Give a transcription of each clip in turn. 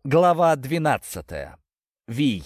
Глава 12. Вий.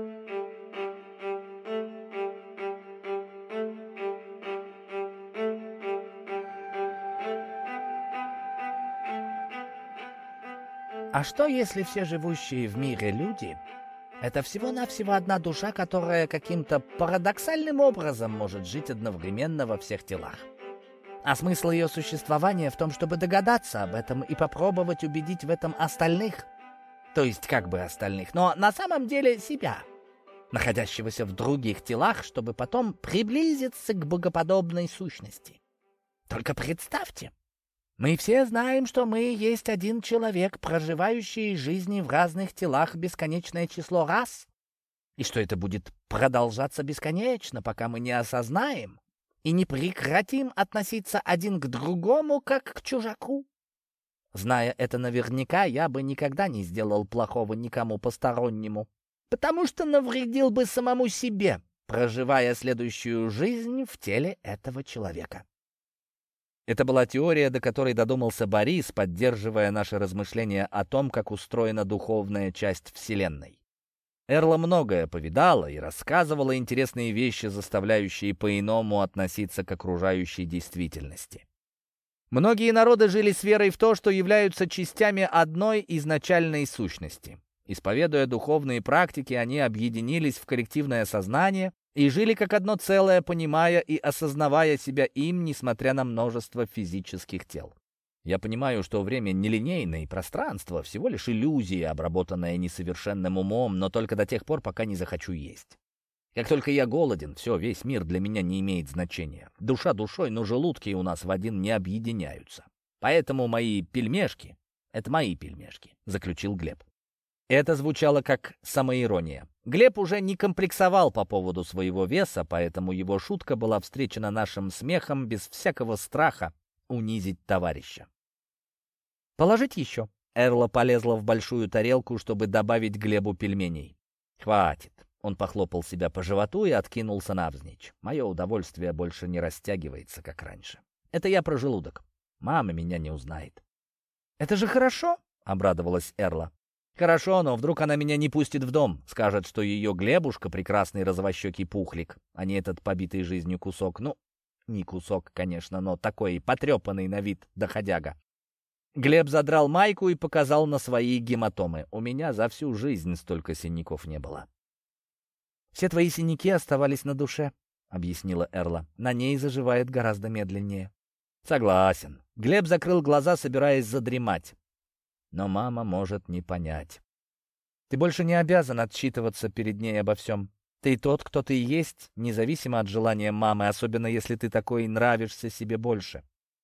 А что, если все живущие в мире люди — это всего-навсего одна душа, которая каким-то парадоксальным образом может жить одновременно во всех телах? А смысл ее существования в том, чтобы догадаться об этом и попробовать убедить в этом остальных, то есть как бы остальных, но на самом деле себя, находящегося в других телах, чтобы потом приблизиться к богоподобной сущности. Только представьте, мы все знаем, что мы есть один человек, проживающий жизни в разных телах бесконечное число раз, и что это будет продолжаться бесконечно, пока мы не осознаем и не прекратим относиться один к другому, как к чужаку. Зная это наверняка, я бы никогда не сделал плохого никому постороннему, потому что навредил бы самому себе, проживая следующую жизнь в теле этого человека. Это была теория, до которой додумался Борис, поддерживая наши размышления о том, как устроена духовная часть Вселенной. Эрла многое повидала и рассказывала интересные вещи, заставляющие по-иному относиться к окружающей действительности. Многие народы жили с верой в то, что являются частями одной изначальной сущности. Исповедуя духовные практики, они объединились в коллективное сознание и жили как одно целое, понимая и осознавая себя им, несмотря на множество физических тел. Я понимаю, что время нелинейное, и пространство — всего лишь иллюзия, обработанная несовершенным умом, но только до тех пор, пока не захочу есть. Как только я голоден, все, весь мир для меня не имеет значения. Душа душой, но желудки у нас в один не объединяются. Поэтому мои пельмешки — это мои пельмешки, заключил Глеб. Это звучало как самоирония. Глеб уже не комплексовал по поводу своего веса, поэтому его шутка была встречена нашим смехом без всякого страха унизить товарища. «Положить еще?» Эрла полезла в большую тарелку, чтобы добавить Глебу пельменей. «Хватит». Он похлопал себя по животу и откинулся навзничь. Мое удовольствие больше не растягивается, как раньше. Это я про желудок. Мама меня не узнает. «Это же хорошо!» — обрадовалась Эрла. «Хорошо, но вдруг она меня не пустит в дом. Скажет, что ее Глебушка — прекрасный розовощекий пухлик, а не этот побитый жизнью кусок. Ну, не кусок, конечно, но такой потрепанный на вид доходяга». Глеб задрал майку и показал на свои гематомы. У меня за всю жизнь столько синяков не было. «Все твои синяки оставались на душе», — объяснила Эрла. «На ней заживает гораздо медленнее». «Согласен». Глеб закрыл глаза, собираясь задремать. Но мама может не понять. «Ты больше не обязан отчитываться перед ней обо всем. Ты тот, кто ты есть, независимо от желания мамы, особенно если ты такой нравишься себе больше».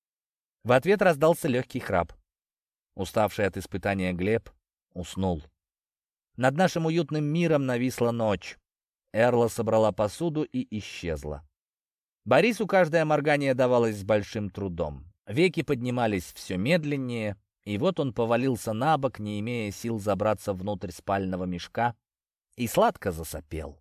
В ответ раздался легкий храп. Уставший от испытания Глеб уснул. Над нашим уютным миром нависла ночь. Эрла собрала посуду и исчезла. Борису каждое моргание давалось с большим трудом. Веки поднимались все медленнее, и вот он повалился на бок, не имея сил забраться внутрь спального мешка, и сладко засопел.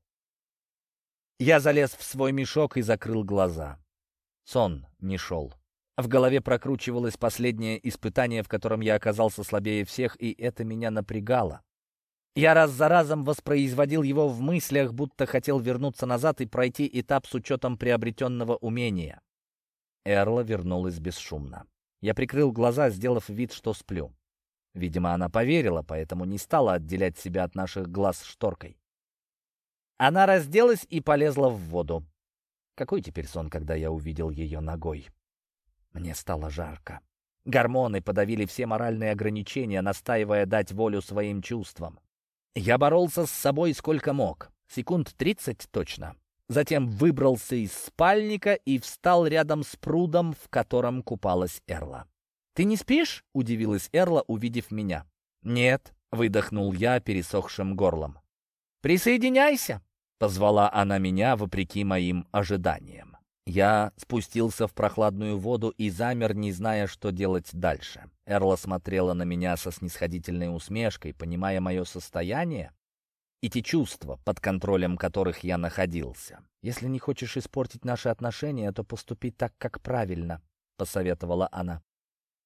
Я залез в свой мешок и закрыл глаза. Сон не шел. В голове прокручивалось последнее испытание, в котором я оказался слабее всех, и это меня напрягало. Я раз за разом воспроизводил его в мыслях, будто хотел вернуться назад и пройти этап с учетом приобретенного умения. Эрла вернулась бесшумно. Я прикрыл глаза, сделав вид, что сплю. Видимо, она поверила, поэтому не стала отделять себя от наших глаз шторкой. Она разделась и полезла в воду. Какой теперь сон, когда я увидел ее ногой? Мне стало жарко. Гормоны подавили все моральные ограничения, настаивая дать волю своим чувствам. Я боролся с собой сколько мог, секунд 30 точно. Затем выбрался из спальника и встал рядом с прудом, в котором купалась Эрла. «Ты не спишь?» — удивилась Эрла, увидев меня. «Нет», — выдохнул я пересохшим горлом. «Присоединяйся», — позвала она меня, вопреки моим ожиданиям. Я спустился в прохладную воду и замер, не зная, что делать дальше. Эрла смотрела на меня со снисходительной усмешкой, понимая мое состояние и те чувства, под контролем которых я находился. «Если не хочешь испортить наши отношения, то поступи так, как правильно», — посоветовала она.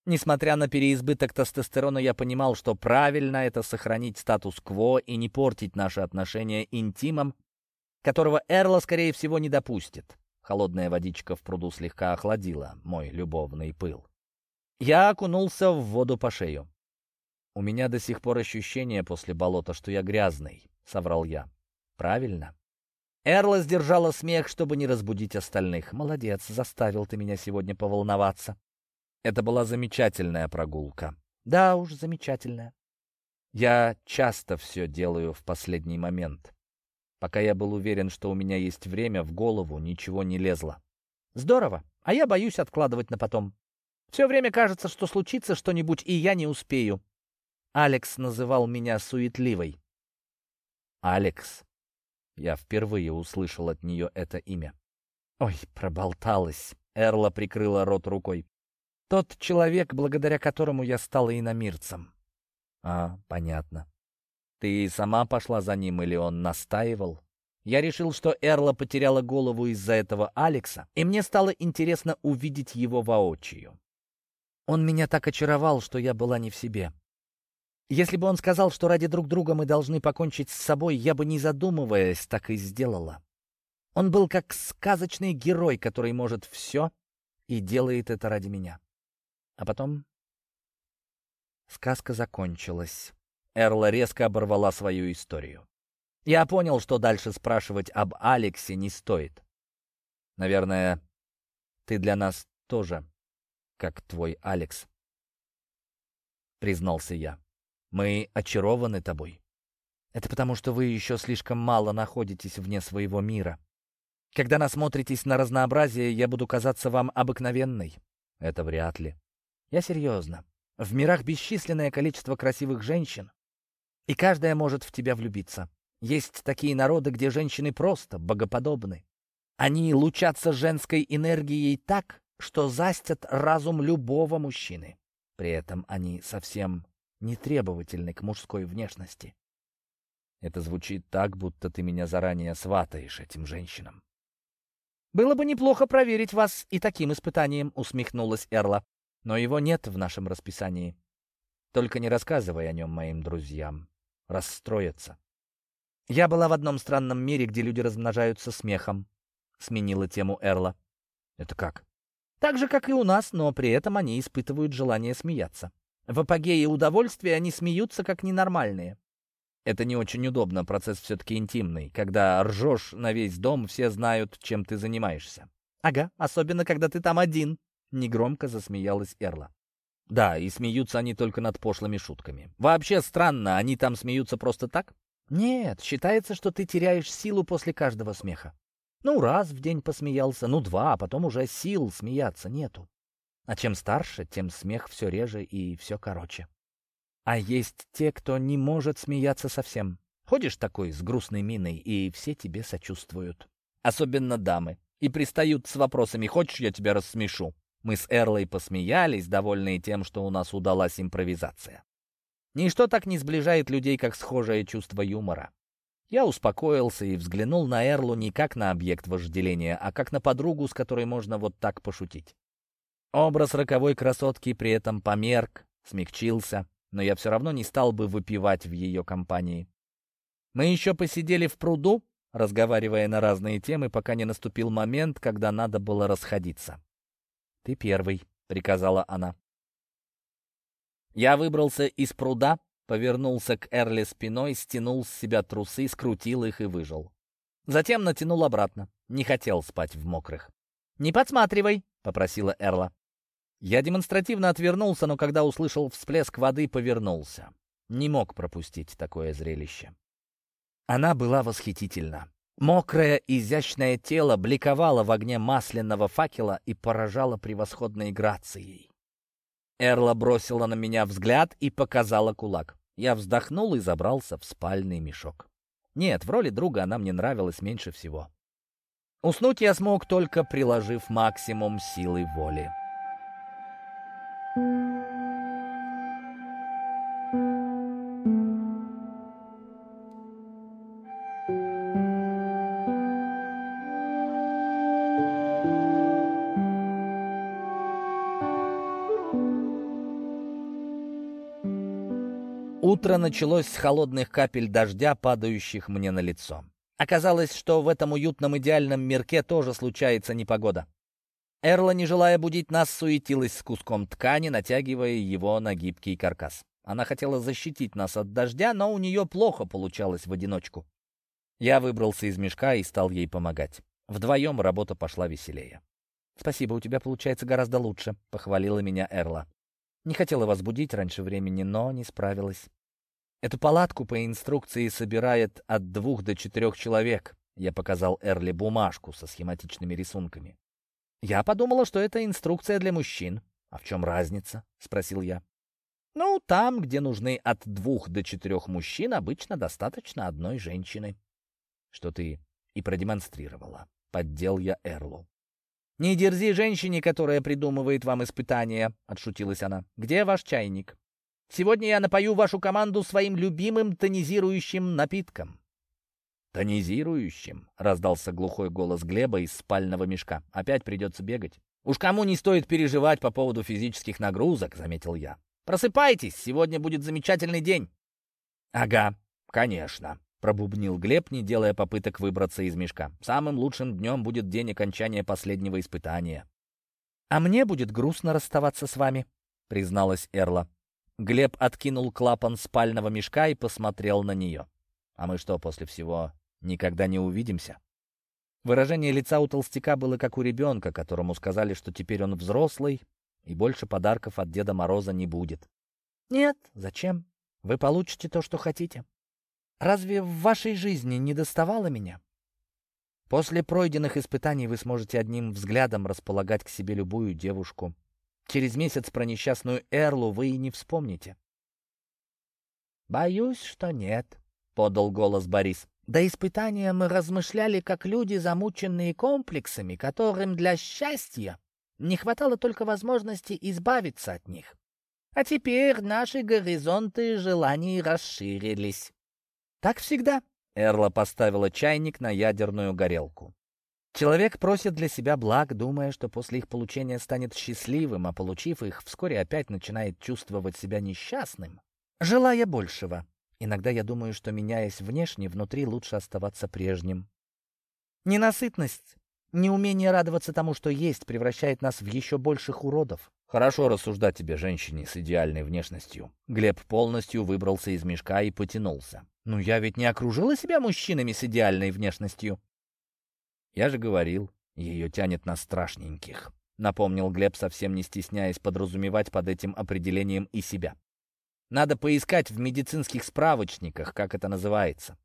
Несмотря на переизбыток тестостерона, я понимал, что правильно это сохранить статус-кво и не портить наши отношения интимом, которого Эрла, скорее всего, не допустит. Холодная водичка в пруду слегка охладила мой любовный пыл. Я окунулся в воду по шею. «У меня до сих пор ощущение после болота, что я грязный», — соврал я. «Правильно?» Эрла сдержала смех, чтобы не разбудить остальных. «Молодец, заставил ты меня сегодня поволноваться». Это была замечательная прогулка. Да уж, замечательная. Я часто все делаю в последний момент. Пока я был уверен, что у меня есть время, в голову ничего не лезло. Здорово, а я боюсь откладывать на потом. Все время кажется, что случится что-нибудь, и я не успею. Алекс называл меня суетливой. Алекс. Я впервые услышал от нее это имя. Ой, проболталась. Эрла прикрыла рот рукой. Тот человек, благодаря которому я стала иномирцем. А, понятно. Ты сама пошла за ним или он настаивал? Я решил, что Эрла потеряла голову из-за этого Алекса, и мне стало интересно увидеть его воочию. Он меня так очаровал, что я была не в себе. Если бы он сказал, что ради друг друга мы должны покончить с собой, я бы, не задумываясь, так и сделала. Он был как сказочный герой, который может все и делает это ради меня. А потом сказка закончилась. Эрла резко оборвала свою историю. Я понял, что дальше спрашивать об Алексе не стоит. Наверное, ты для нас тоже, как твой Алекс, признался я. Мы очарованы тобой. Это потому, что вы еще слишком мало находитесь вне своего мира. Когда насмотритесь на разнообразие, я буду казаться вам обыкновенной. Это вряд ли. Я серьезно. В мирах бесчисленное количество красивых женщин, и каждая может в тебя влюбиться. Есть такие народы, где женщины просто богоподобны. Они лучатся женской энергией так, что застят разум любого мужчины. При этом они совсем не требовательны к мужской внешности. Это звучит так, будто ты меня заранее сватаешь этим женщинам. «Было бы неплохо проверить вас и таким испытанием», — усмехнулась Эрла. «Но его нет в нашем расписании. Только не рассказывай о нем моим друзьям. Расстроятся». «Я была в одном странном мире, где люди размножаются смехом», — сменила тему Эрла. «Это как?» «Так же, как и у нас, но при этом они испытывают желание смеяться. В апогее удовольствия они смеются, как ненормальные». «Это не очень удобно, процесс все-таки интимный. Когда ржешь на весь дом, все знают, чем ты занимаешься». «Ага, особенно, когда ты там один», — негромко засмеялась Эрла. «Да, и смеются они только над пошлыми шутками. Вообще странно, они там смеются просто так?» «Нет, считается, что ты теряешь силу после каждого смеха. Ну, раз в день посмеялся, ну, два, а потом уже сил смеяться нету. А чем старше, тем смех все реже и все короче. А есть те, кто не может смеяться совсем. Ходишь такой с грустной миной, и все тебе сочувствуют. Особенно дамы. И пристают с вопросами: «Хочешь, я тебя рассмешу?» Мы с Эрлой посмеялись, довольные тем, что у нас удалась импровизация. Ничто так не сближает людей, как схожее чувство юмора. Я успокоился и взглянул на Эрлу не как на объект вожделения, а как на подругу, с которой можно вот так пошутить. Образ роковой красотки при этом померк, смягчился, но я все равно не стал бы выпивать в ее компании. Мы еще посидели в пруду, разговаривая на разные темы, пока не наступил момент, когда надо было расходиться. «Ты первый», — приказала она. Я выбрался из пруда, повернулся к Эрле спиной, стянул с себя трусы, скрутил их и выжал. Затем натянул обратно. Не хотел спать в мокрых. «Не подсматривай», — попросила Эрла. Я демонстративно отвернулся, но когда услышал всплеск воды, повернулся. Не мог пропустить такое зрелище. Она была восхитительна. Мокрое, изящное тело бликовало в огне масляного факела и поражало превосходной грацией. Эрла бросила на меня взгляд и показала кулак. Я вздохнул и забрался в спальный мешок. Нет, в роли друга она мне нравилась меньше всего. Уснуть я смог, только приложив максимум силы воли. Утро началось с холодных капель дождя, падающих мне на лицо. Оказалось, что в этом уютном идеальном мирке тоже случается непогода. Эрла, не желая будить нас, суетилась с куском ткани, натягивая его на гибкий каркас. Она хотела защитить нас от дождя, но у нее плохо получалось в одиночку. Я выбрался из мешка и стал ей помогать. Вдвоем работа пошла веселее. «Спасибо, у тебя получается гораздо лучше», — похвалила меня Эрла. «Не хотела вас будить раньше времени, но не справилась. Эту палатку по инструкции собирает от 2 до 4 человек». Я показал Эрле бумажку со схематичными рисунками. «Я подумала, что это инструкция для мужчин». «А в чем разница?» — спросил я. «Ну, там, где нужны от 2 до 4 мужчин, обычно достаточно одной женщины». «Что ты и продемонстрировала», — поддел я Эрлу. «Не дерзи женщине, которая придумывает вам испытания», — отшутилась она. «Где ваш чайник? Сегодня я напою вашу команду своим любимым тонизирующим напитком». «Тонизирующим?» — раздался глухой голос Глеба из спального мешка. «Опять придется бегать». «Уж кому не стоит переживать по поводу физических нагрузок», — заметил я. «Просыпайтесь, сегодня будет замечательный день». «Ага, конечно», — пробубнил Глеб, не делая попыток выбраться из мешка. «Самым лучшим днем будет день окончания последнего испытания». «А мне будет грустно расставаться с вами», — призналась Эрла. Глеб откинул клапан спального мешка и посмотрел на нее. «А мы что, после всего никогда не увидимся?» Выражение лица у толстяка было как у ребенка, которому сказали, что теперь он взрослый, и больше подарков от Деда Мороза не будет. «Нет, зачем? Вы получите то, что хотите. Разве в вашей жизни не доставало меня? После пройденных испытаний вы сможете одним взглядом располагать к себе любую девушку. Через месяц про несчастную Эрлу вы и не вспомните». «Боюсь, что нет», — подал голос Борис. «До испытания мы размышляли, как люди, замученные комплексами, которым для счастья не хватало только возможности избавиться от них. А теперь наши горизонты желаний расширились». «Так всегда», — Эрла поставила чайник на ядерную горелку. «Человек просит для себя благ, думая, что после их получения станет счастливым, а получив их, вскоре опять начинает чувствовать себя несчастным, желая большего. Иногда я думаю, что, меняясь внешне, внутри лучше оставаться прежним. Ненасытность, неумение радоваться тому, что есть, превращает нас в еще больших уродов». «Хорошо рассуждать тебе, женщине с идеальной внешностью». Глеб полностью выбрался из мешка и потянулся. «Ну, я ведь не окружила себя мужчинами с идеальной внешностью». «Я же говорил, ее тянет на страшненьких», — напомнил Глеб, совсем не стесняясь подразумевать под этим определением и себя. «Надо поискать в медицинских справочниках, как это называется».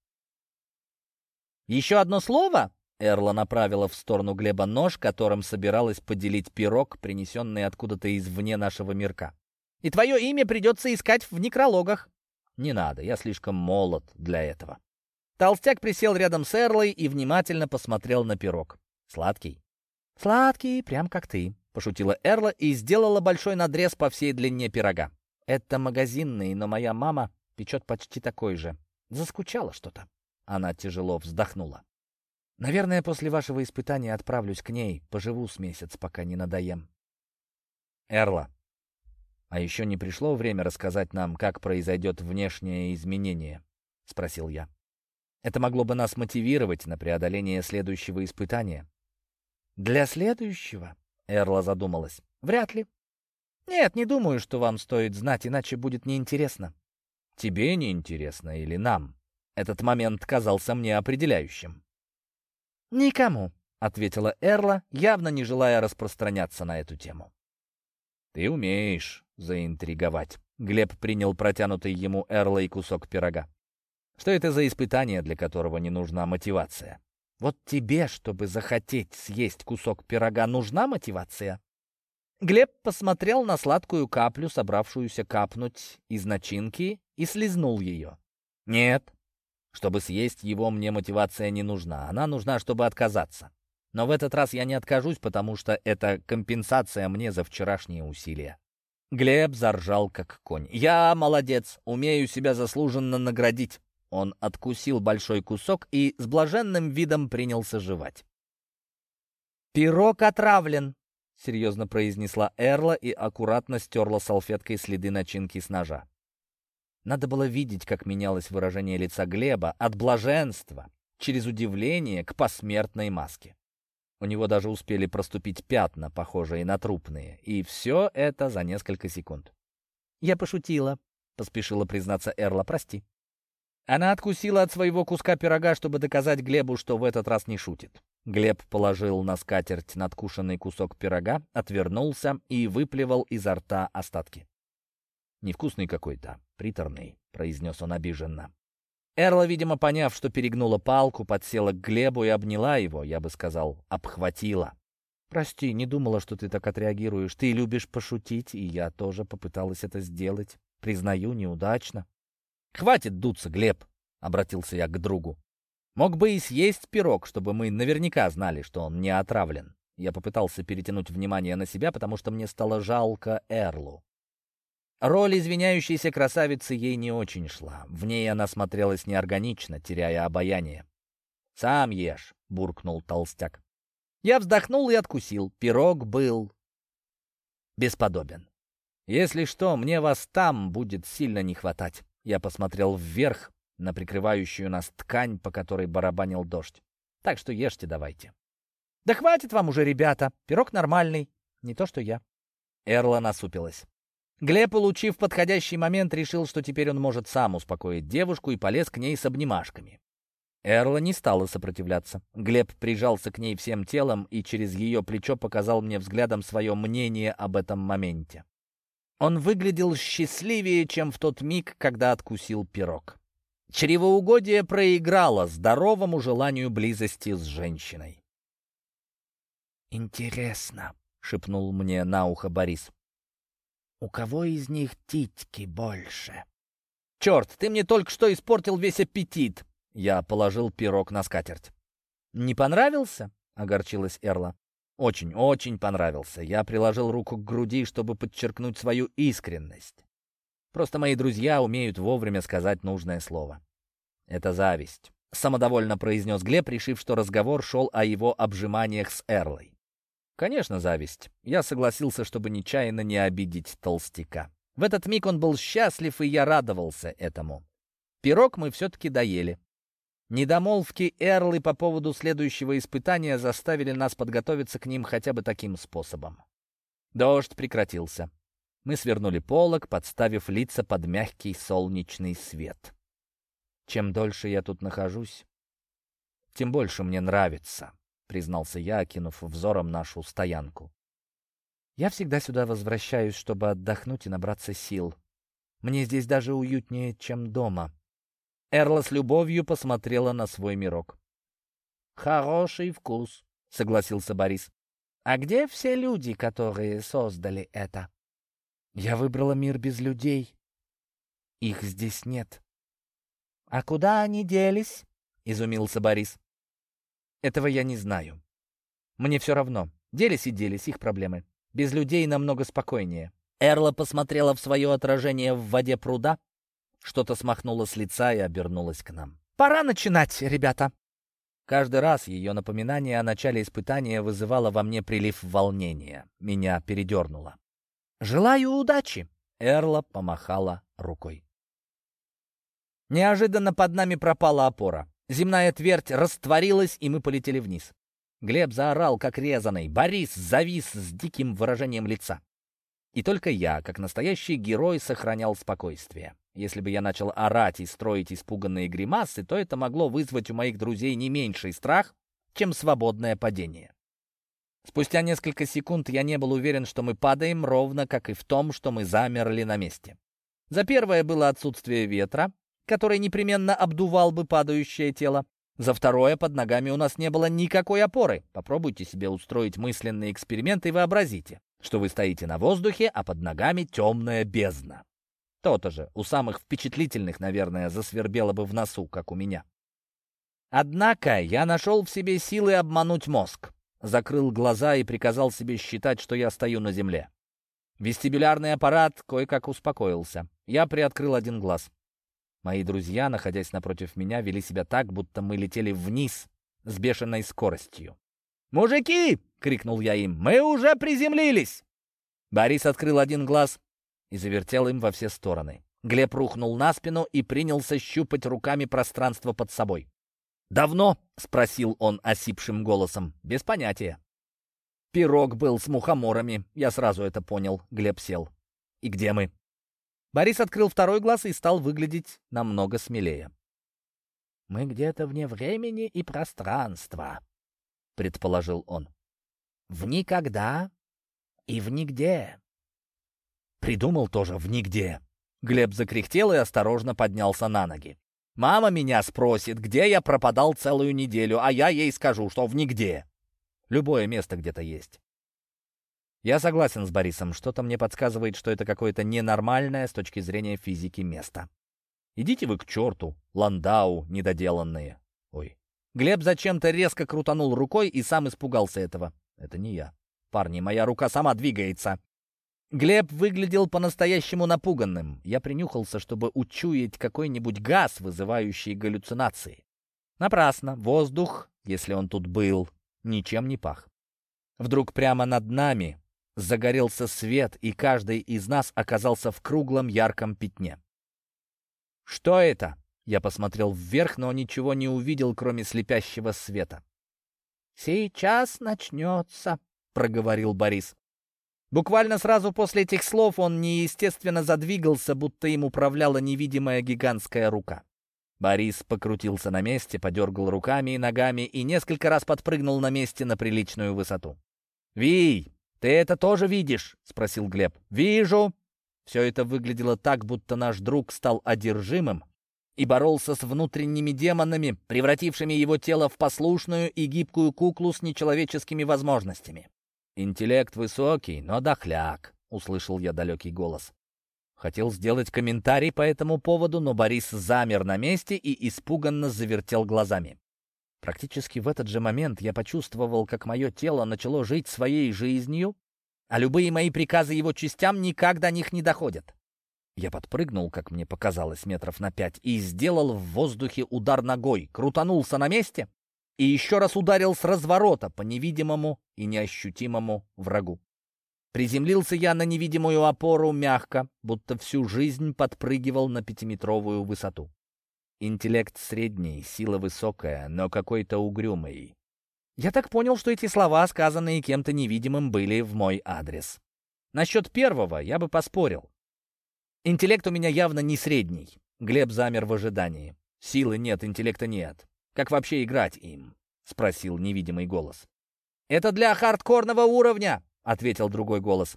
«Еще одно слово?» — Эрла направила в сторону Глеба нож, которым собиралась поделить пирог, принесенный откуда-то извне нашего мирка. «И твое имя придется искать в некрологах». «Не надо, я слишком молод для этого». Толстяк присел рядом с Эрлой и внимательно посмотрел на пирог. «Сладкий?» «Сладкий, прям как ты», — пошутила Эрла и сделала большой надрез по всей длине пирога. «Это магазинный, но моя мама печет почти такой же. Заскучала что-то». Она тяжело вздохнула. «Наверное, после вашего испытания отправлюсь к ней, поживу с месяц, пока не надоем». «Эрла, а еще не пришло время рассказать нам, как произойдет внешнее изменение?» — спросил я. «Это могло бы нас мотивировать на преодоление следующего испытания». «Для следующего?» — Эрла задумалась. «Вряд ли. Нет, не думаю, что вам стоит знать, иначе будет неинтересно». «Тебе неинтересно или нам?» Этот момент казался мне определяющим. «Никому», — ответила Эрла, явно не желая распространяться на эту тему. «Ты умеешь заинтриговать». Глеб принял протянутый ему Эрлой кусок пирога. «Что это за испытание, для которого не нужна мотивация?» «Вот тебе, чтобы захотеть съесть кусок пирога, нужна мотивация?» Глеб посмотрел на сладкую каплю, собравшуюся капнуть из начинки, и слизнул ее. «Нет. Чтобы съесть его, мне мотивация не нужна. Она нужна, чтобы отказаться. Но в этот раз я не откажусь, потому что это компенсация мне за вчерашние усилия». Глеб заржал, как конь. «Я молодец, умею себя заслуженно наградить». Он откусил большой кусок и с блаженным видом принялся жевать. «Пирог отравлен», — серьезно произнесла Эрла и аккуратно стерла салфеткой следы начинки с ножа. Надо было видеть, как менялось выражение лица Глеба от блаженства через удивление к посмертной маске. У него даже успели проступить пятна, похожие на трупные, и все это за несколько секунд. «Я пошутила», — поспешила признаться Эрла, — «прости». Она откусила от своего куска пирога, чтобы доказать Глебу, что в этот раз не шутит. Глеб положил на скатерть надкушенный кусок пирога, отвернулся и выплевал изо рта остатки. «Невкусный какой-то, приторный», — произнес он обиженно. Эрла, видимо, поняв, что перегнула палку, подсела к Глебу и обняла его, я бы сказал, обхватила. «Прости, не думала, что ты так отреагируешь. Ты любишь пошутить, и я тоже попыталась это сделать. Признаю, неудачно». «Хватит дуться, Глеб», — обратился я к другу. «Мог бы и съесть пирог, чтобы мы наверняка знали, что он не отравлен». Я попытался перетянуть внимание на себя, потому что мне стало жалко Эрлу. Роль извиняющейся красавицы ей не очень шла. В ней она смотрелась неорганично, теряя обаяние. «Сам ешь», — буркнул толстяк. Я вздохнул и откусил. Пирог был бесподобен. «Если что, мне вас там будет сильно не хватать». Я посмотрел вверх на прикрывающую нас ткань, по которой барабанил дождь. «Так что ешьте давайте». «Да хватит вам уже, ребята. Пирог нормальный. Не то что я». Эрла насупилась. Глеб, улучив подходящий момент, решил, что теперь он может сам успокоить девушку, и полез к ней с обнимашками. Эрла не стала сопротивляться. Глеб прижался к ней всем телом и через ее плечо показал мне взглядом свое мнение об этом моменте. Он выглядел счастливее, чем в тот миг, когда откусил пирог. Чревоугодие проиграло здоровому желанию близости с женщиной. «Интересно», — шепнул мне на ухо Борис, — «у кого из них титьки больше?» «Черт, ты мне только что испортил весь аппетит!» Я положил пирог на скатерть. «Не понравился?» — огорчилась Эрла. «Очень, очень понравился». Я приложил руку к груди, чтобы подчеркнуть свою искренность. Просто мои друзья умеют вовремя сказать нужное слово. «Это зависть», — самодовольно произнес Глеб, решив, что разговор шел о его обжиманиях с Эрлой. «Конечно, зависть». Я согласился, чтобы нечаянно не обидеть толстяка. В этот миг он был счастлив, и я радовался этому. Пирог мы все-таки доели. Недомолвки Эрлы по поводу следующего испытания заставили нас подготовиться к ним хотя бы таким способом. Дождь прекратился. Мы свернули полог, подставив лица под мягкий солнечный свет. «Чем дольше я тут нахожусь, тем больше мне нравится», — признался я, окинув взором нашу стоянку. «Я всегда сюда возвращаюсь, чтобы отдохнуть и набраться сил. Мне здесь даже уютнее, чем дома». Эрла с любовью посмотрела на свой мирок. «Хороший вкус», — согласился Борис. «А где все люди, которые создали это?» «Я выбрала мир без людей. Их здесь нет». «А куда они делись?» — изумился Борис. «Этого я не знаю. Мне все равно. Делись и делись, их проблемы. Без людей намного спокойнее». Эрла посмотрела в свое отражение в воде пруда, что-то смахнуло с лица и обернулась к нам. «Пора начинать, ребята!» Каждый раз ее напоминание о начале испытания вызывало во мне прилив волнения. Меня передернуло. «Желаю удачи!» — Эрла помахала рукой. Неожиданно под нами пропала опора. Земная твердь растворилась, и мы полетели вниз. Глеб заорал, как резаный. Борис завис с диким выражением лица. И только я, как настоящий герой, сохранял спокойствие. Если бы я начал орать и строить испуганные гримасы, то это могло вызвать у моих друзей не меньший страх, чем свободное падение. Спустя несколько секунд я не был уверен, что мы падаем, ровно как и в том, что мы замерли на месте. За первое было отсутствие ветра, который непременно обдувал бы падающее тело. За второе, под ногами у нас не было никакой опоры. Попробуйте себе устроить мысленный эксперимент и вообразите, что вы стоите на воздухе, а под ногами темная бездна. То-то же, у самых впечатлительных, наверное, засвербело бы в носу, как у меня. Однако я нашел в себе силы обмануть мозг. Закрыл глаза и приказал себе считать, что я стою на земле. Вестибулярный аппарат кое-как успокоился. Я приоткрыл один глаз. Мои друзья, находясь напротив меня, вели себя так, будто мы летели вниз с бешеной скоростью. «Мужики!» — крикнул я им. «Мы уже приземлились!» Борис открыл один глаз и завертел им во все стороны. Глеб рухнул на спину и принялся щупать руками пространство под собой. «Давно?» — спросил он осипшим голосом. «Без понятия». «Пирог был с мухоморами. Я сразу это понял». Глеб сел. «И где мы?» Борис открыл второй глаз и стал выглядеть намного смелее. «Мы где-то вне времени и пространства», — предположил он. «В никогда и в нигде». Придумал тоже в нигде. Глеб закряхтел и осторожно поднялся на ноги. «Мама меня спросит, где я пропадал целую неделю, а я ей скажу, что в нигде. Любое место где-то есть». Я согласен с Борисом. Что-то мне подсказывает, что это какое-то ненормальное с точки зрения физики место. Идите вы к черту, Ландау недоделанные. Ой. Глеб зачем-то резко крутанул рукой и сам испугался этого. Это не я. Парни, моя рука сама двигается. Глеб выглядел по-настоящему напуганным. Я принюхался, чтобы учуять какой-нибудь газ, вызывающий галлюцинации. Напрасно. Воздух, если он тут был, ничем не пах. Вдруг прямо над нами загорелся свет, и каждый из нас оказался в круглом ярком пятне. «Что это?» Я посмотрел вверх, но ничего не увидел, кроме слепящего света. «Сейчас начнется», — проговорил Борис. Буквально сразу после этих слов он неестественно задвигался, будто им управляла невидимая гигантская рука. Борис покрутился на месте, подергал руками и ногами и несколько раз подпрыгнул на месте на приличную высоту. «Вий, ты это тоже видишь?» — спросил Глеб. «Вижу». Все это выглядело так, будто наш друг стал одержимым и боролся с внутренними демонами, превратившими его тело в послушную и гибкую куклу с нечеловеческими возможностями. «Интеллект высокий, но дохляк», — услышал я далекий голос. Хотел сделать комментарий по этому поводу, но Борис замер на месте и испуганно завертел глазами. Практически в этот же момент я почувствовал, как мое тело начало жить своей жизнью, а любые мои приказы его частям никак до них не доходят. Я подпрыгнул, как мне показалось, метров на 5, и сделал в воздухе удар ногой, крутанулся на месте и еще раз ударил с разворота по невидимому и неощутимому врагу. Приземлился я на невидимую опору мягко, будто всю жизнь подпрыгивал на 5-метровую высоту. Интеллект средний, сила высокая, но какой-то угрюмый. Я так понял, что эти слова, сказанные кем-то невидимым, были в мой адрес. Насчет первого я бы поспорил. Интеллект у меня явно не средний. Глеб замер в ожидании. Силы нет, интеллекта нет. Как вообще играть им? Спросил невидимый голос. Это для хардкорного уровня, ответил другой голос.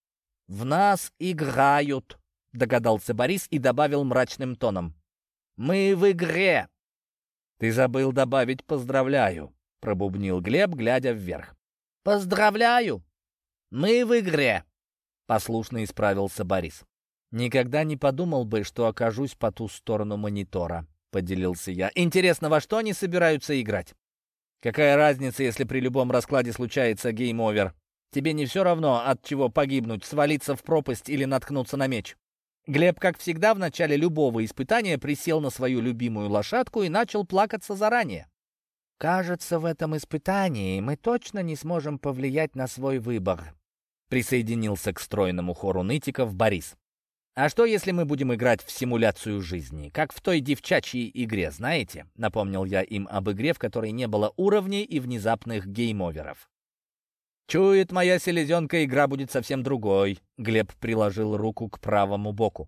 В нас играют, догадался Борис и добавил мрачным тоном. Мы в игре. Ты забыл добавить «поздравляю», пробубнил Глеб, глядя вверх. Поздравляю. Мы в игре, послушно исправился Борис. Никогда не подумал бы, что окажусь по ту сторону монитора, поделился я. Интересно, во что они собираются играть? Какая разница, если при любом раскладе случается гейм-овер? Тебе не все равно, от чего погибнуть, свалиться в пропасть или наткнуться на меч. Глеб, как всегда, в начале любого испытания присел на свою любимую лошадку и начал плакаться заранее. «Кажется, в этом испытании мы точно не сможем повлиять на свой выбор», присоединился к стройному хору нытиков Борис. «А что, если мы будем играть в симуляцию жизни, как в той девчачьей игре, знаете?» Напомнил я им об игре, в которой не было уровней и внезапных гейм-оверов. «Чует моя селезенка, игра будет совсем другой», — Глеб приложил руку к правому боку.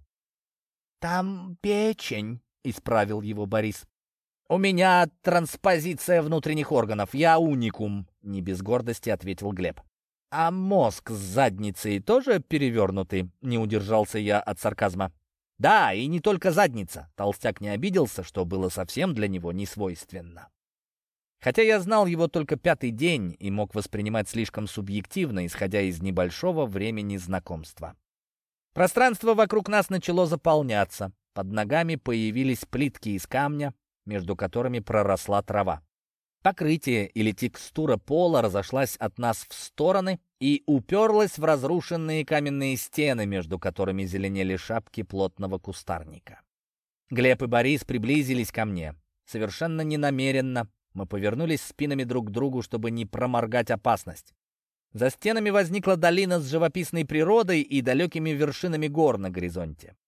«Там печень», — исправил его Борис. «У меня транспозиция внутренних органов, я уникум», — не без гордости ответил Глеб. «А мозг с задницей тоже перевернутый?» — не удержался я от сарказма. «Да, и не только задница», — толстяк не обиделся, что было совсем для него не свойственно. Хотя я знал его только 5-й день и мог воспринимать слишком субъективно, исходя из небольшого времени знакомства. Пространство вокруг нас начало заполняться. Под ногами появились плитки из камня, между которыми проросла трава. Покрытие или текстура пола разошлась от нас в стороны и уперлась в разрушенные каменные стены, между которыми зеленели шапки плотного кустарника. Глеб и Борис приблизились ко мне. Совершенно ненамеренно мы повернулись спинами друг к другу, чтобы не проморгать опасность. За стенами возникла долина с живописной природой и далекими вершинами гор на горизонте.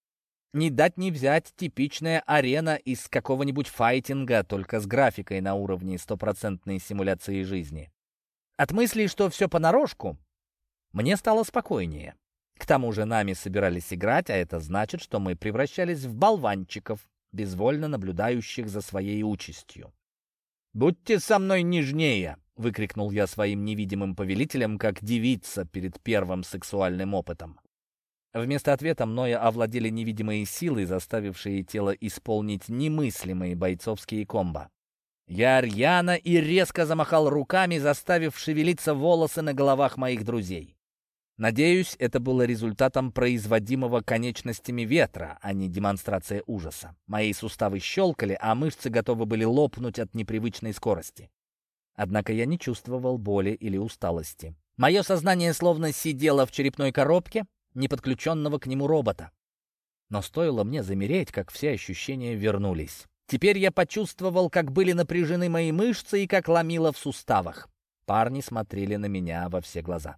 Не дать не взять типичная арена из какого-нибудь файтинга, только с графикой на уровне стопроцентной симуляции жизни. От мысли, что все понарошку, мне стало спокойнее. К тому же нами собирались играть, а это значит, что мы превращались в болванчиков, безвольно наблюдающих за своей участью. «Будьте со мной нежнее!» — выкрикнул я своим невидимым повелителям, как девица перед первым сексуальным опытом. Вместо ответа мною овладели невидимые силы, заставившие тело исполнить немыслимые бойцовские комбо. Я рьяно и резко замахал руками, заставив шевелиться волосы на головах моих друзей. Надеюсь, это было результатом производимого конечностями ветра, а не демонстрация ужаса. Мои суставы щелкали, а мышцы готовы были лопнуть от непривычной скорости. Однако я не чувствовал боли или усталости. Мое сознание словно сидело в черепной коробке неподключенного к нему робота. Но стоило мне замереть, как все ощущения вернулись. Теперь я почувствовал, как были напряжены мои мышцы и как ломило в суставах. Парни смотрели на меня во все глаза.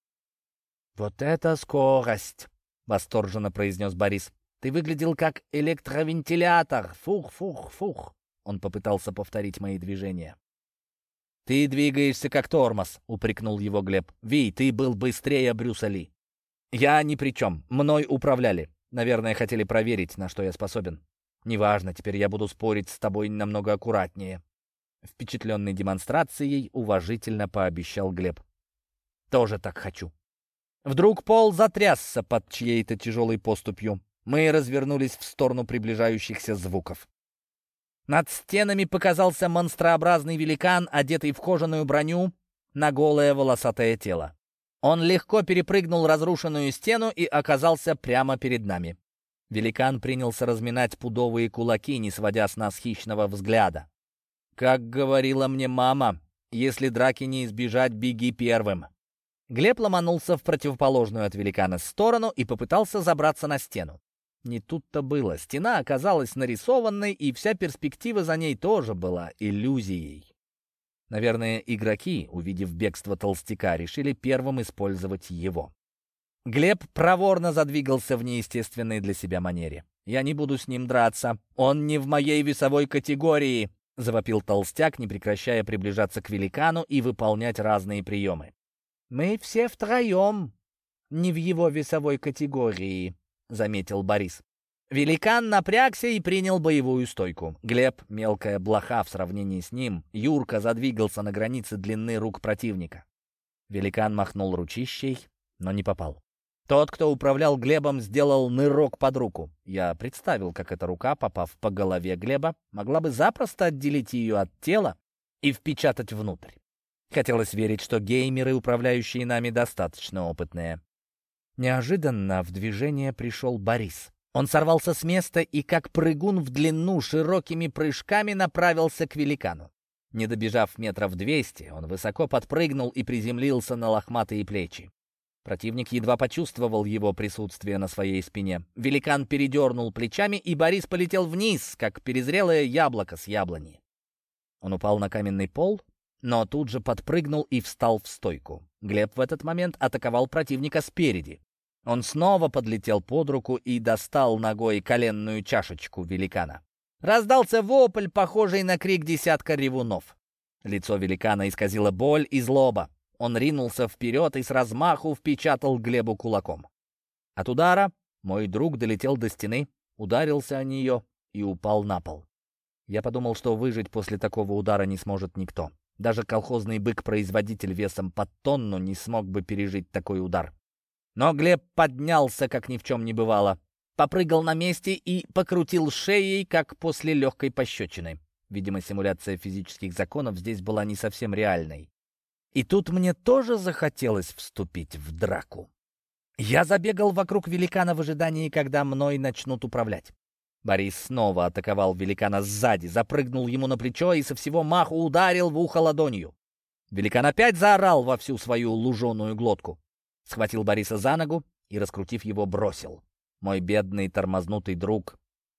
«Вот это скорость!» — восторженно произнес Борис. «Ты выглядел как электровентилятор! Фух-фух-фух!» Он попытался повторить мои движения. «Ты двигаешься как тормоз!» — упрекнул его Глеб. «Ви, ты был быстрее Брюса Ли!» «Я ни при чем. Мной управляли. Наверное, хотели проверить, на что я способен. Неважно, теперь я буду спорить с тобой намного аккуратнее». Впечатленный демонстрацией, уважительно пообещал Глеб. «Тоже так хочу». Вдруг пол затрясся под чьей-то тяжелой поступью. Мы развернулись в сторону приближающихся звуков. Над стенами показался монстрообразный великан, одетый в кожаную броню на голое волосатое тело. Он легко перепрыгнул разрушенную стену и оказался прямо перед нами. Великан принялся разминать пудовые кулаки, не сводя с нас хищного взгляда. «Как говорила мне мама, если драки не избежать, беги первым». Глеб ломанулся в противоположную от великана сторону и попытался забраться на стену. Не тут-то было. Стена оказалась нарисованной, и вся перспектива за ней тоже была иллюзией. Наверное, игроки, увидев бегство толстяка, решили первым использовать его. Глеб проворно задвигался в неестественной для себя манере. «Я не буду с ним драться. Он не в моей весовой категории!» — завопил толстяк, не прекращая приближаться к великану и выполнять разные приемы. «Мы все втроем не в его весовой категории», — заметил Борис. Великан напрягся и принял боевую стойку. Глеб, мелкая блоха в сравнении с ним, юрко задвигался на границе длины рук противника. Великан махнул ручищей, но не попал. Тот, кто управлял Глебом, сделал нырок под руку. Я представил, как эта рука, попав по голове Глеба, могла бы запросто отделить ее от тела и впечатать внутрь. Хотелось верить, что геймеры, управляющие нами, достаточно опытные. Неожиданно в движение пришел Борис. Он сорвался с места и, как прыгун в длину, широкими прыжками направился к великану. Не добежав метров 200, он высоко подпрыгнул и приземлился на лохматые плечи. Противник едва почувствовал его присутствие на своей спине. Великан передернул плечами, и Борис полетел вниз, как перезрелое яблоко с яблони. Он упал на каменный пол, но тут же подпрыгнул и встал в стойку. Глеб в этот момент атаковал противника спереди. Он снова подлетел под руку и достал ногой коленную чашечку великана. Раздался вопль, похожий на крик десятка ревунов. Лицо великана исказило боль и злоба. Он ринулся вперед и с размаху впечатал Глебу кулаком. От удара мой друг долетел до стены, ударился о нее и упал на пол. Я подумал, что выжить после такого удара не сможет никто. Даже колхозный бык-производитель весом под тонну не смог бы пережить такой удар. Но Глеб поднялся, как ни в чем не бывало, попрыгал на месте и покрутил шеей, как после легкой пощечины. Видимо, симуляция физических законов здесь была не совсем реальной. И тут мне тоже захотелось вступить в драку. Я забегал вокруг великана в ожидании, когда мной начнут управлять. Борис снова атаковал великана сзади, запрыгнул ему на плечо и со всего маху ударил в ухо ладонью. Великан опять заорал во всю свою луженую глотку. Схватил Бориса за ногу и, раскрутив его, бросил. Мой бедный тормознутый друг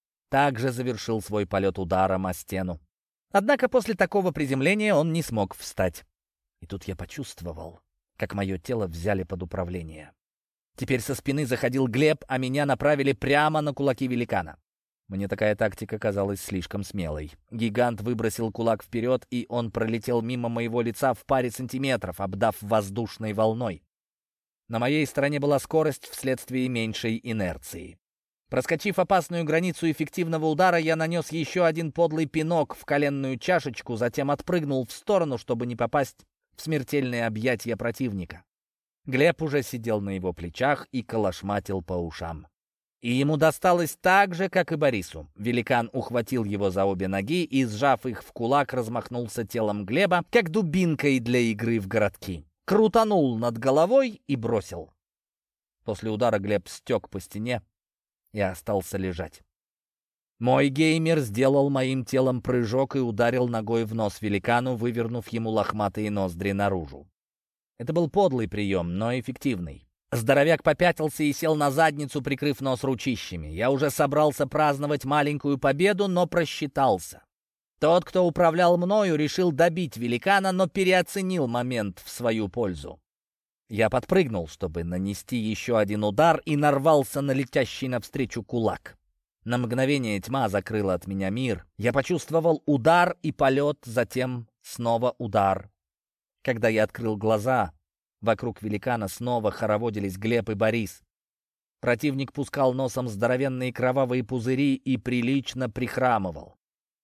также завершил свой полет ударом о стену. Однако после такого приземления он не смог встать. И тут я почувствовал, как мое тело взяли под управление. Теперь со спины заходил Глеб, а меня направили прямо на кулаки великана. Мне такая тактика казалась слишком смелой. Гигант выбросил кулак вперед, и он пролетел мимо моего лица в паре сантиметров, обдав воздушной волной. На моей стороне была скорость вследствие меньшей инерции. Проскочив опасную границу эффективного удара, я нанес еще один подлый пинок в коленную чашечку, затем отпрыгнул в сторону, чтобы не попасть в смертельные объятия противника. Глеб уже сидел на его плечах и колошматил по ушам. И ему досталось так же, как и Борису. Великан ухватил его за обе ноги и, сжав их в кулак, размахнулся телом Глеба, как дубинкой для игры в городки. Крутанул над головой и бросил. После удара Глеб стек по стене и остался лежать. Мой геймер сделал моим телом прыжок и ударил ногой в нос великану, вывернув ему лохматые ноздри наружу. Это был подлый прием, но эффективный. Здоровяк попятился и сел на задницу, прикрыв нос ручищами. Я уже собрался праздновать маленькую победу, но просчитался. Тот, кто управлял мною, решил добить великана, но переоценил момент в свою пользу. Я подпрыгнул, чтобы нанести еще один удар, и нарвался на летящий навстречу кулак. На мгновение тьма закрыла от меня мир. Я почувствовал удар и полет, затем снова удар. Когда я открыл глаза, вокруг великана снова хороводились Глеб и Борис. Противник пускал носом здоровенные кровавые пузыри и прилично прихрамывал.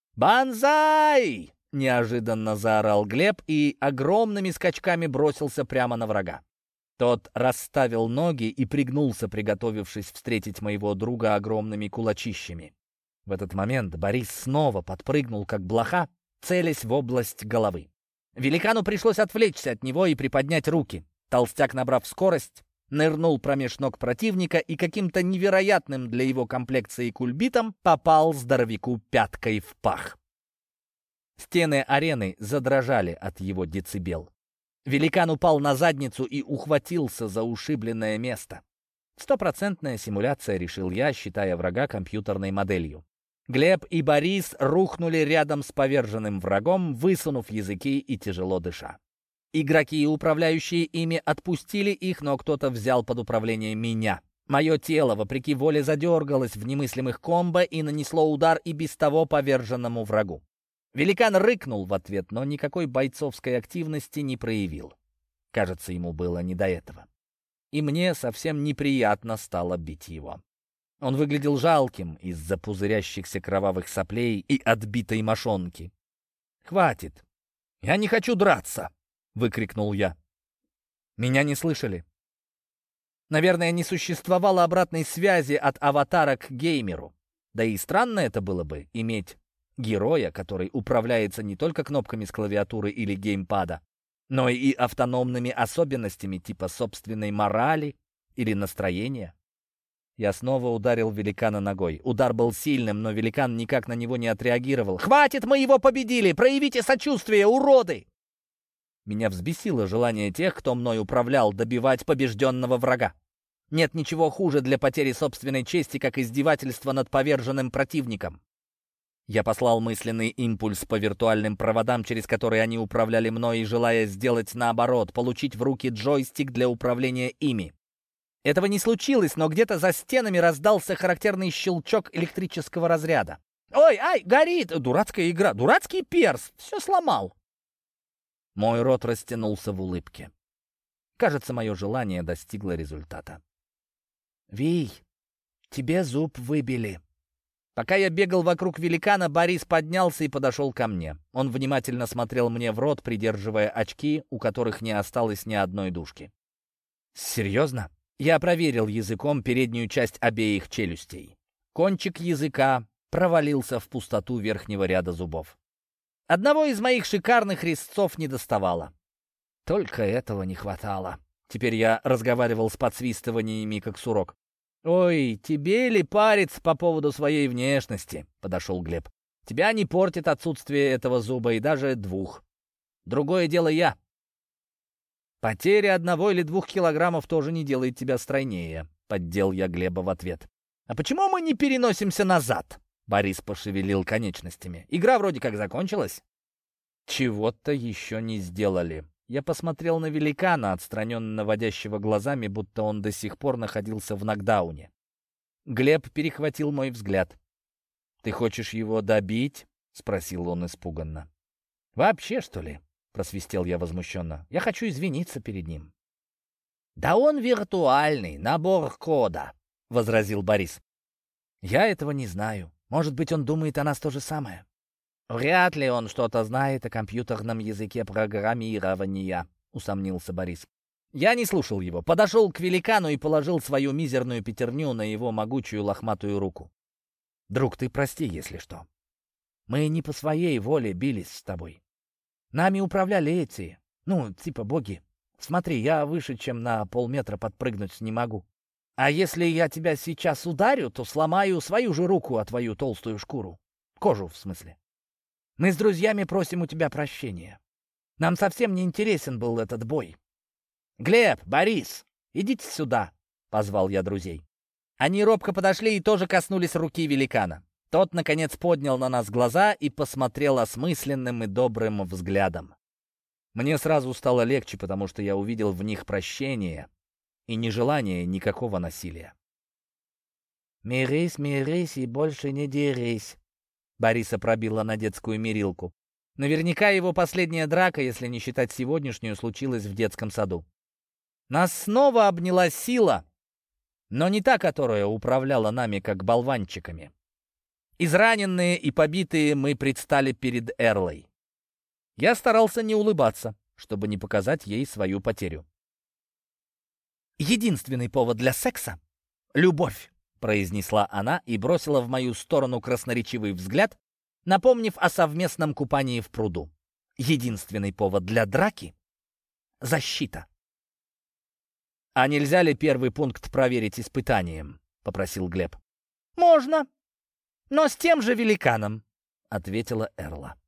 «Банзай!» — неожиданно заорал Глеб и огромными скачками бросился прямо на врага. Тот расставил ноги и пригнулся, приготовившись встретить моего друга огромными кулачищами. В этот момент Борис снова подпрыгнул, как блоха, целясь в область головы. Великану пришлось отвлечься от него и приподнять руки. Толстяк, набрав скорость, нырнул промеж ног противника и каким-то невероятным для его комплекции кульбитом попал здоровяку пяткой в пах. Стены арены задрожали от его децибел. Великан упал на задницу и ухватился за ушибленное место. Стопроцентная симуляция, решил я, считая врага компьютерной моделью. Глеб и Борис рухнули рядом с поверженным врагом, высунув языки и тяжело дыша. Игроки, управляющие ими, отпустили их, но кто-то взял под управление меня. Мое тело, вопреки воле, задергалось в немыслимых комбо и нанесло удар и без того поверженному врагу. Великан рыкнул в ответ, но никакой бойцовской активности не проявил. Кажется, ему было не до этого. И мне совсем неприятно стало бить его. Он выглядел жалким из-за пузырящихся кровавых соплей и отбитой мошонки. «Хватит! Я не хочу драться!» — выкрикнул я. Меня не слышали. Наверное, не существовало обратной связи от аватара к геймеру. Да и странно это было бы, иметь героя, который управляется не только кнопками с клавиатуры или геймпада, но и автономными особенностями типа собственной морали или настроения. Я снова ударил великана ногой. Удар был сильным, но великан никак на него не отреагировал. «Хватит, мы его победили! Проявите сочувствие, уроды!» Меня взбесило желание тех, кто мной управлял, добивать побежденного врага. Нет ничего хуже для потери собственной чести, как издевательство над поверженным противником. Я послал мысленный импульс по виртуальным проводам, через которые они управляли мной, желая сделать наоборот, получить в руки джойстик для управления ими. Этого не случилось, но где-то за стенами раздался характерный щелчок электрического разряда. «Ой, ай, горит! Дурацкая игра! Дурацкий перс! Все сломал!» Мой рот растянулся в улыбке. Кажется, мое желание достигло результата. «Вий, тебе зуб выбили». Пока я бегал вокруг великана, Борис поднялся и подошел ко мне. Он внимательно смотрел мне в рот, придерживая очки, у которых не осталось ни одной дужки. «Серьезно?» Я проверил языком переднюю часть обеих челюстей. Кончик языка провалился в пустоту верхнего ряда зубов. Одного из моих шикарных резцов не доставало. Только этого не хватало. Теперь я разговаривал с подсвистываниями, как сурок. «Ой, тебе ли париться по поводу своей внешности?» — подошел Глеб. «Тебя не портит отсутствие этого зуба и даже двух. Другое дело я. Потеря 1 или 2 килограммов тоже не делает тебя стройнее», — поддел я Глеба в ответ. «А почему мы не переносимся назад?» — Борис пошевелил конечностями. «Игра вроде как закончилась». «Чего-то еще не сделали». Я посмотрел на великана, отстраненно водящего глазами, будто он до сих пор находился в нокдауне. Глеб перехватил мой взгляд. «Ты хочешь его добить?» — спросил он испуганно. «Вообще, что ли?» — просвистел я возмущенно. «Я хочу извиниться перед ним». «Да он виртуальный, набор кода», — возразил Борис. «Я этого не знаю. Может быть, он думает о нас то же самое». «Вряд ли он что-то знает о компьютерном языке программирования», — усомнился Борис. Я не слушал его, подошел к великану и положил свою мизерную пятерню на его могучую лохматую руку. «Друг, ты прости, если что. Мы не по своей воле бились с тобой. Нами управляли эти, типа боги. Смотри, я выше, чем на полметра подпрыгнуть не могу. А если я тебя сейчас ударю, то сломаю свою же руку о твою толстую шкуру. Кожу, в смысле. Мы с друзьями просим у тебя прощения. Нам совсем не интересен был этот бой. Глеб, Борис, идите сюда», — позвал я друзей. Они робко подошли и тоже коснулись руки великана. Тот, наконец, поднял на нас глаза и посмотрел осмысленным и добрым взглядом. Мне сразу стало легче, потому что я увидел в них прощение и нежелание никакого насилия. «Мирись, мирись и больше не дерись», — Бориса пробила на детскую мирилку. Наверняка его последняя драка, если не считать сегодняшнюю, случилась в детском саду. Нас снова обняла сила, но не та, которая управляла нами как болванчиками. Израненные и побитые мы предстали перед Эрлой. Я старался не улыбаться, чтобы не показать ей свою потерю. «Единственный повод для секса — любовь», — произнесла она и бросила в мою сторону красноречивый взгляд, напомнив о совместном купании в пруду. «Единственный повод для драки — защита». «А нельзя ли первый пункт проверить испытанием?» — попросил Глеб. «Можно, но с тем же великаном», — ответила Эрла.